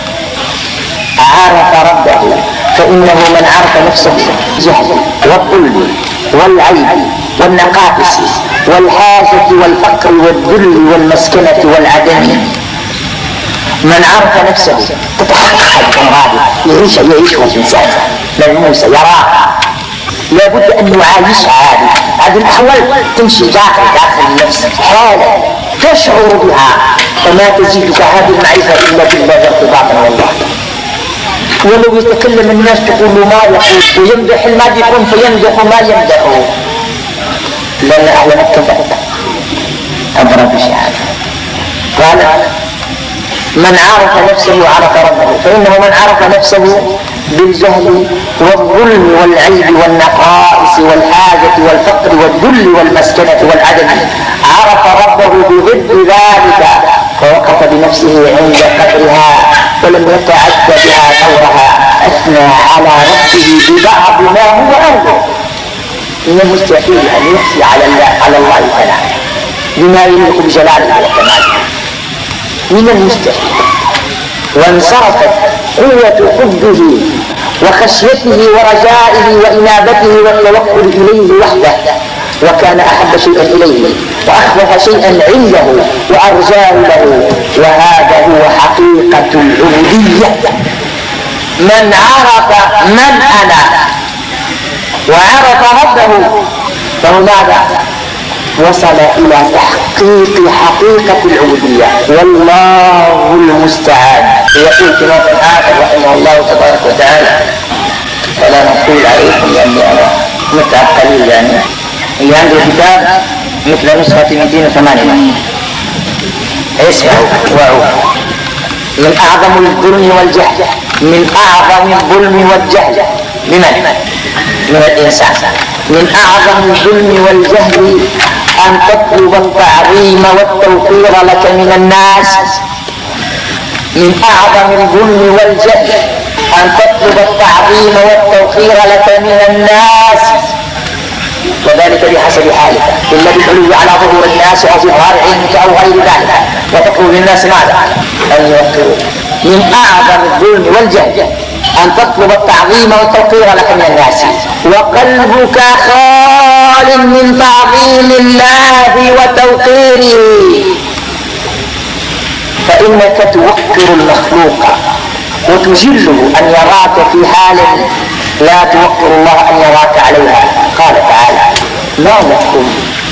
عرف ربه. فإنه من عرف نفسه جهل والظلم والعيب والنقائص والحاجة والفقر والذل والمسكنة والعدم. من عرف نفسه تتحقق الأمراض، يعيش الإنسان ملموسة يراها، لابد أن يعايشها. هذه الأحوال تمشي داخل النفس حالة تشعر بها، وما تزيدك هذه المعرفة إلا بالله ارتباطا والله. ولو يتكلم الناس تقول ما يقول ويمدح ما يكون فيمدح ما يمدحه، لأن أهل مكة أدرى بشهادة. قال: من عرف نفسه عرف ربه. فإنه من عرف نفسه بالجهل والظلم والعيب والنقائص والحاجة والفقر والذل والمسكنة والعدم عرف ربه بضد ذلك، فوقف بنفسه عند قدرها ولم يتعد بها دورها، أثنى على نفسه ببعض ما هو أهله. من المستحيل أن يحصي على الله تعالى بما يليق بجلاله وكماله، من المستحيل. وانصرفت قوة حبه وخشيته ورجائه وإنابته والتوكل إليه وحده، وكان أحب شيئا إليه وأخوف شيئا عنده وأرجاه له. وهذا هو حقيقة العبودية. من عرف من أنا وعرف ربه فهو ماذا؟ وصل إلى تحقيق حقيقة العبودية، والله المستعان. يقول في موضع آخر رحمه الله تبارك وتعالى: فلا نقول عليكم لأني أنا متعب قليل، يعني اللي عنده كتاب مثل نسخة 208 اسمعوا وعوا: من أعظم الظلم والجهل، من أعظم الظلم والجهل لمن؟ من الإنسان. من أعظم الظلم والجهل أن تطلب التعظيم والتوقير لك من الناس. من أعظم الظلم والجهل أن تطلب التعظيم والتوقير لك من الناس، وذلك بحسب حالك، إلا بالعلو على ظهور الناس أو ظهار علمك أو غير ذلك، وتطلب للناس ماذا؟ أن يوقروه. من أعظم الظلم والجهل أن تطلب التعظيم والتوقير لك من الناس وقلبك خال من تعظيم الله وتوقيره، فإنك توقر المخلوق وتجله أن يراك في حال لا توقر الله أن يراك عليها. قال تعالى: ما لكم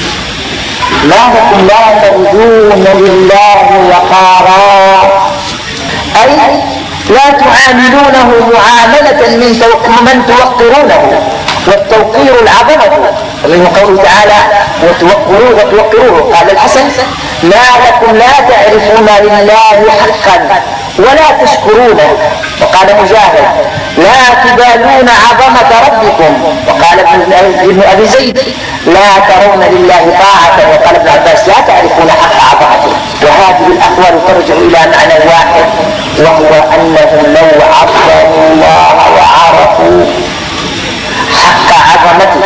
لا ترجون لله وقارا، أي لا تعاملونه معاملة من توقرونه، والتوقير العظمة، ومنه قوله تعالى: وتوقروه. قال الحسن: ما لكم لا تعرفون لله حقا ولا تشكرونه. وقال مجاهد: لا تبالون عظمة ربكم. وقال ابن أبي زيد: لا ترون لله طاعة. وقال ابن عباس: لا تعرفون حق عظمته. وهذه الأقوال ترجع إلى معنى واحد، وهو أنهم لو عظموا الله وعرفوا حق عظمته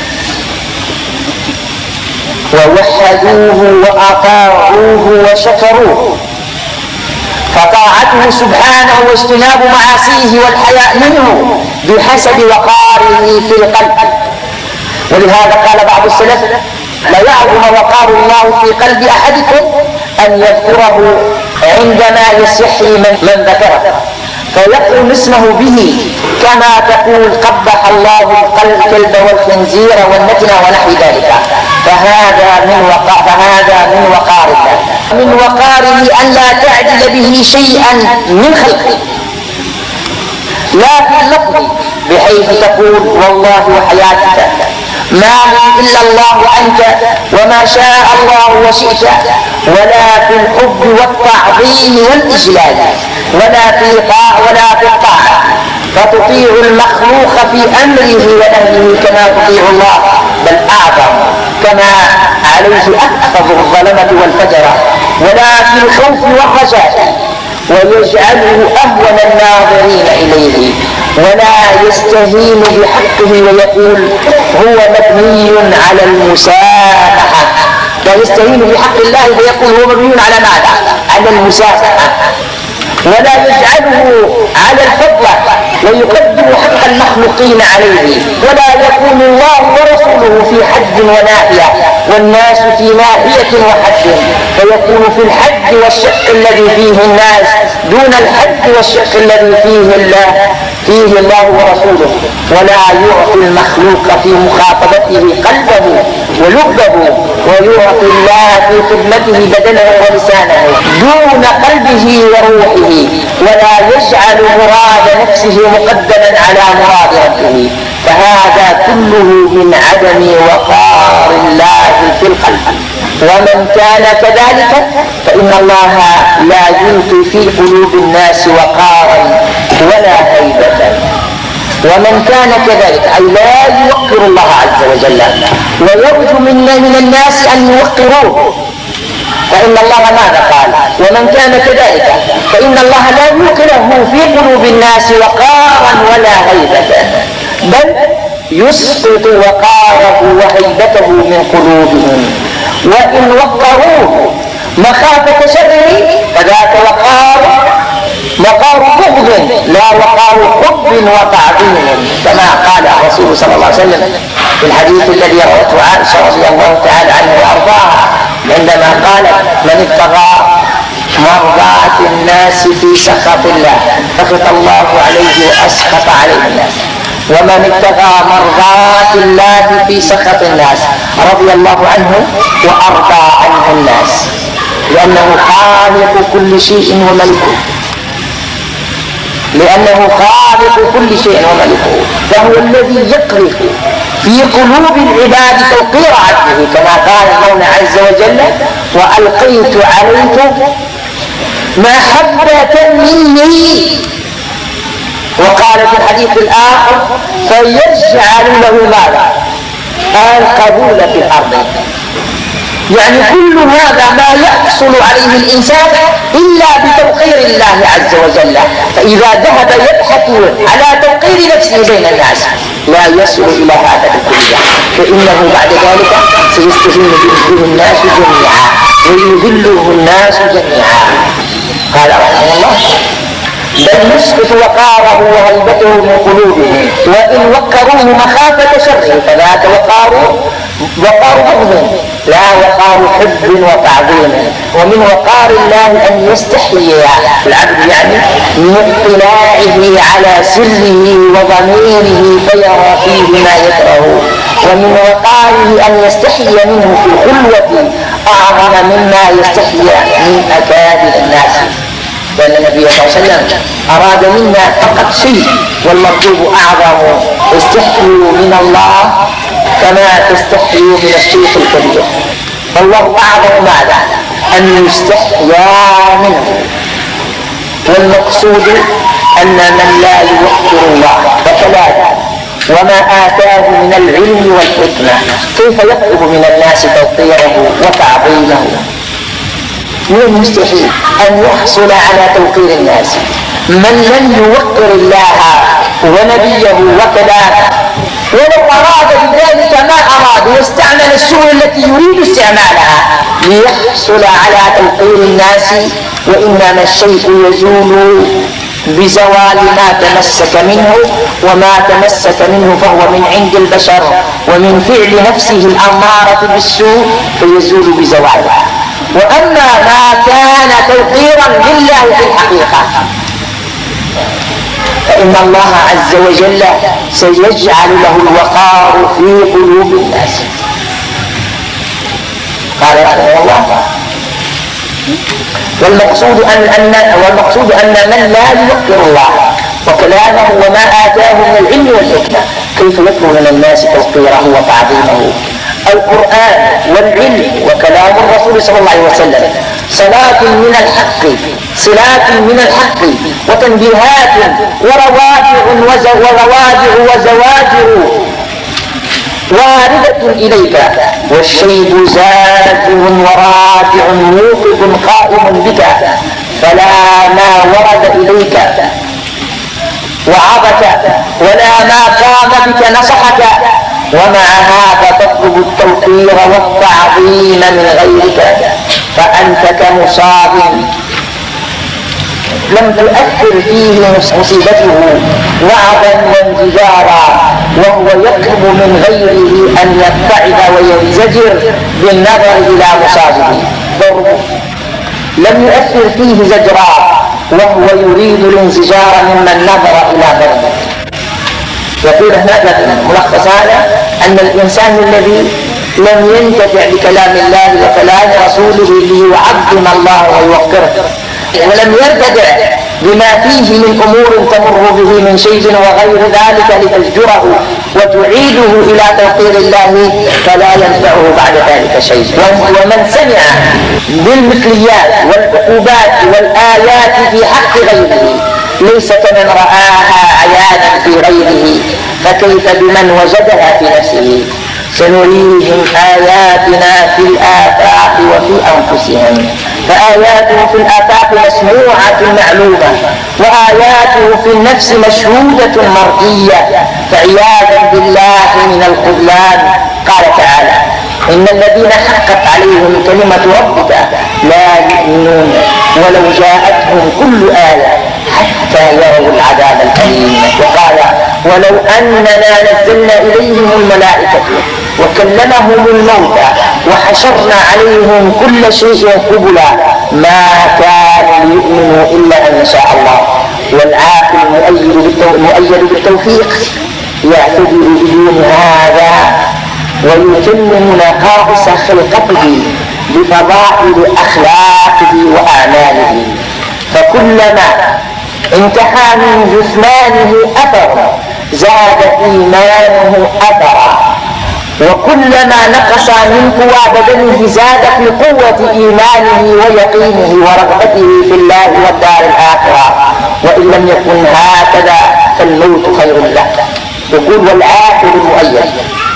ووحدوه وأطاعوه وشكروه، فطاعته سبحانه واجتناب معاصيه والحياء منه بحسب وقاره في القلب. ولهذا قال بعض السلف: لا يعظم وقار الله في قلب أحدكم أن يذكره عندما يستحي من ذكره فيقرن اسمه به، كما تقول: قبح الله الكلب والخنزير والنتن ونحو ذلك. فهذا من وقاره. من وقاره أن لا تعدل به شيئا من خلقه، لا في اللفظ بحيث تقول: والله وحياتك ما لي إلا الله أنت وما شاء الله وشئت، ولا في الحب والتعظيم والإجلال، ولا في الطاعة، فتطيع المخلوق في أمره ونهيه كما تطيع الله، بل أعظم كما عليه أحفظ الظلمة والفجر، ولا في الخوف والرجاء، ويجعله أهون الناظرين إليه، ولا يستهين بحقه ويقول هو مبني على المسامحة. لا يستهين بحق الله ويقول هو مبني على ماذا؟ على المسامحة. ولا يجعله على الفضل ويقدم حق المخلوقين عليه، ولا يكون الله ورسوله في حد وناحية والناس في ناحية وحد، فيكون في الحد والشق الذي فيه الناس دون الحد والشق الذي فيه الله ورسوله. ولا يعطي المخلوق في مخاطبته قلبه ولبه، ويعطي الله في خدمته بدنه ولسانه دون قلبه وروحه، ولا يجعل مراد نفسه مقدما على مراد ربه. فهذا كله من عدم وقار الله في القلب. ومن كان كذلك فإن الله لا يلقي في قلوب الناس وقارا ولا هيبة. ومن كان كذلك أي لا يوقر الله عز وجل ويرجو من الناس أن يوقروه، فإن الله ماذا قال؟ ومن كان كذلك فإن الله لا يوقره في قلوب الناس وقارا ولا هيبة، بل يسقط وقاره وهيبته من قلوبهم. وإن وقروه مخافة شره فذاك وقار بغض لا وقار حب وتعظيم، كما قال الرسول صلى الله عليه وسلم في الحديث الذي روته عائشة رضي الله تعالى عنه وأرضاها عندما قالت: من ابتغى مرضات الناس في سخط الله سخط الله عليه وأسخط عليه الناس، ومن ابتغى مرضات الله في سخط الناس رضي الله عنه وأرضى عنه الناس، لأنه خالق كل شيء وملكه، فهو الذي يقذف في قلوب العباد توقير عبده، كما قال المولى عز وجل: وألقيت عليك محبة مني. وقال في الحديث الآخر: فيجعل له ماذا؟ القبول في الأرض. يعني كل هذا ما يحصل عليه الإنسان إلا بتوقير الله عز وجل. فإذا ذهب يبحث على توقير نفسه بين الناس لا يصل إلى هذا الكلية، فإنه بعد ذلك سيستهين به الناس جميعا ويذله الناس جميعا. قال رحمه الله: بل يسقط وقاره وهيبته من قلوبهم، وإن وقروه مخافة شره فذاك وقار بغض لا وقار حب وتعظيم. ومن وقار الله أن يستحيي العبد يعني من اطلاعه على سره وضميره فيرى فيه ما يكره، ومن وقاره أن يستحيي منه في الخلوة أعظم مما يستحيي من أكابر الناس، لأن النبي صلى الله عليه وسلم أراد منا فقط شيء والمطلوب أعظم: استحيوا من الله كما تستحيوا من الشيخ الكبير. فالله أعظم ماذا؟ أن يستحيا منه. والمقصود أن من لا يوقر الله وكلاله وما آتاه من العلم والحكمة كيف يطلب من الناس توقيره وتعظيمه؟ من المستحيل أن يحصل على توقير الناس من لم يوقر الله ونبيه وكلامه، ولو أراد بذلك ما أراد واستعمل السبل التي يريد استعمالها ليحصل على توقير الناس. وإنما الشيء يزول بزوال ما تمسك منه، وما تمسك منه فهو من عند البشر ومن فعل نفسه الأمارة بالسوء فيزول بزوالها. وأما ما كان توقيرا لله في الحقيقة فإن الله عز وجل سيجعل له الوقار في قلوب الناس. قال رحمه الله: والمقصود أن من لا يوقر الله وكلامه وما آتاه من العلم والحكمة كيف يطلب من الناس توقيره وتعظيمه؟ القرآن والعلم وكلام الرسول صلى الله عليه وسلم صلاة من الحق، صلاة من الحق، وتنبيهات وروادع وزواجر واردة إليك، والشيب زاجر ورادع موقظ قائم بك، فلا ما ورد إليك وعظك ولا ما قام بك نصحك، ومع هذا تطلب التوقير والتعظيم من غيرك، فأنت كمصاب لم تؤثر فيه مصيبته وعظا وانزجارا، وهو يطلب من غيره أن يبتعد وينزجر بالنظر إلى مصابه. ضرب لم يؤثر فيه زجرا وهو يريد الانزجار ممن نظر إلى ضربه. يقول هناك ملخص هذا أن الإنسان الذي لم ينتفع بكلام الله وكلام رسوله ليعظم الله ويوقره، ولم يرتدع بما فيه من أمور تمر به من شيء وغير ذلك لتزجره وتعيده إلى توقير الله، فلا ينفعه بعد ذلك شيء. ومن سمع بالمثليات والعقوبات والآيات في حق غيره ليس كمن رآها عيانا في غيره، فكيف بمن وجدها في نفسه؟ سنريهم آياتنا في الآفاق وفي أنفسهم، فآياته في الآفاق مسموعة معلومة، وآياته في النفس مشهودة مرئية، فعياذا بالله من الخذلان. قال تعالى: إن الذين حقت عليهم كلمة ربك لا يؤمنون ولو جاءتهم كل آية حتى يروا العذاب الأليم. وقال: ولو أننا نزلنا إليهم الملائكة وكلمهم الموتى وحشرنا عليهم كل شيء قبلا ما كانوا ليؤمنوا إلا أن يشاء الله. والعاقل المؤيد بالتوفيق يعتبر بدون هذا ويتم نقائص خلقته بفضائل أخلاقه وأعماله، فكلما انتهى من جثمانه أثر زاد إيمانه أثرا، وكلما نقص من قوى بدنه زاد في قوة إيمانه ويقينه ورغبته في الله والدار الآخرة. وإن لم يكن هكذا فالموت خير له. يقول: والعاقل المؤيد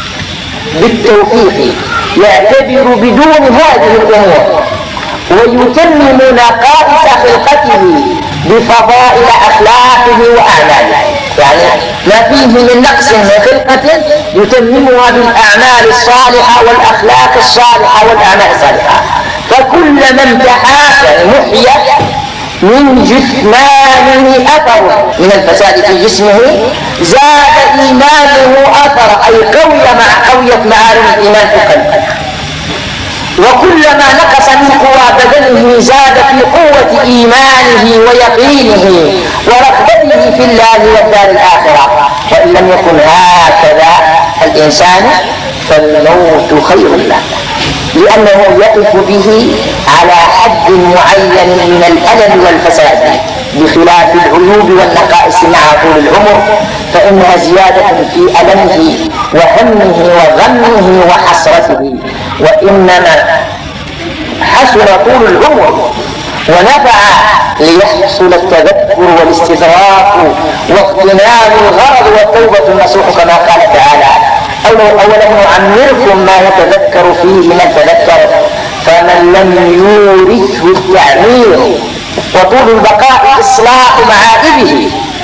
بالتوفيق يعتبر بدون هذه الأمور ويتمم نقائص خلقته بفضائل أخلاقه وأعماله. يعني ما فيه من نقص وخلقة يتممها بالأعمال الصالحة والأخلاق الصالحة والأعمال الصالحة. فكلما امتحى محيا من جسمانه أثر من الفساد في جسمه زاد إيمانه أثر، أي قويت معالم الإيمان في قلبه. وكلما نقص من قوى بدنه زاد في قوة إيمانه ويقينه ورغبته في الله والدار الآخرة. وإن لم يكن هكذا الإنسان فالموت خير له، لأنه يقف به على حد معين من الألم والفساد، بخلاف العيوب والنقائص مع طول العمر فإنها زيادة في ألمه وهمه وغمه وحسرته. وإنما حسن طول العمر ونفع ليحصل التذكر والاستدراك واغتنام الغرض والتوبة النصوح كما قال تعالى: أولم نعمركم ما يتذكر فيه من تذكر فمن لم يورثه التعمير. وطول البقاء إصلاح معائبه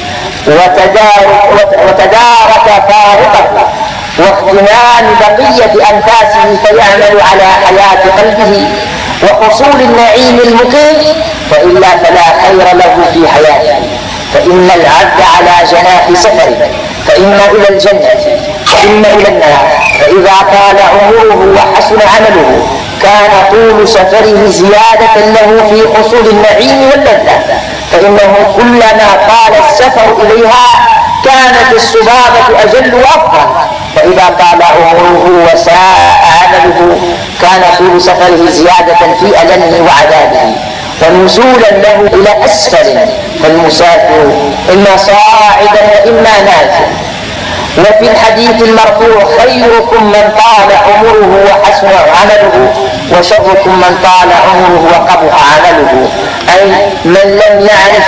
وتدارك فارقه واغتنام بقية أنفاسه فيعمل على حياة قلبه وحصول النعيم المقيم، وإلا فلا خير له في حياته. فإن العبد على جناح سفر، فإما إلى الجنة وإما إلى النار. فإذا طال عمره وحسن عمله كان طول سفره زيادة له في حصول النعيم واللذة، فإنه كلما طال السفر إليها كانت الصبابة أجل وأفضل. وإذا طال عمره وساء عمله كان طول سفره زيادة في ألمه وعذابه ونزولا له إلى أسفل. فالمسافر إما صاعدا وإما نازلا. وفي الحديث المرفوع: خيركم من طال عمره وحسن عمله وشركم من طال عمره وقبح عمله. أي من لم يعرف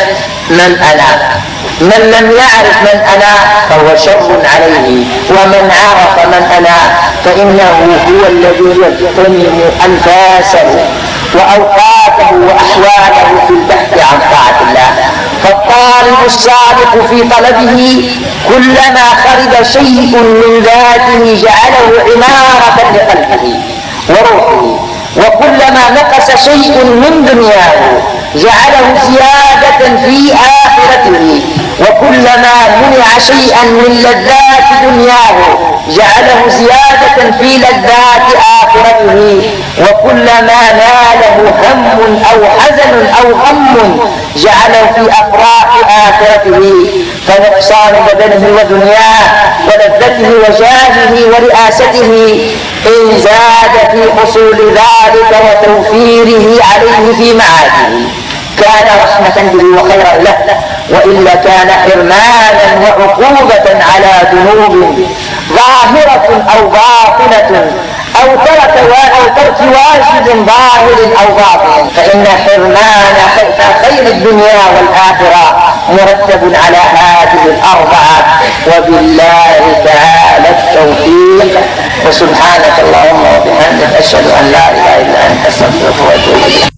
من أنا فهو شر عليه، ومن عرف من أنا فإنه هو الذي يغتنم أنفاسه وأوقاته وأحواله في البحث عن طاعة الله. فالطالب الصادق في طلبه كلما خرج شيء من ذاته جعله عمارة لقلبه وروحه، وكلما نقص شيء من دنياه جعله زيادة في آخرته، وكلما منع شيئا من لذات دنياه جعله زيادة في لذات آخرته، وكلما ناله هم أو حزن أو غم جعله في أفراح آخرته. فنقصان بدنه ودنياه ولذته وجاهه ورئاسته إن زاد في حصول ذلك وتوفيره عليه في معاده كان رحمة به وخيرا له، وإلا كان حرمانا وعقوبة على ذنوب ظاهرة أو باطنة أو ترك واجب ظاهر أو باطن. فإن حرمان خير الدنيا والآخرة مرتب على هذه الأربعة، وبالله تعالى التوفيق. وسبحانك اللهم وبحمدك أشهد أن لا إله إلا أنت أستغفرك وأتوب إليك.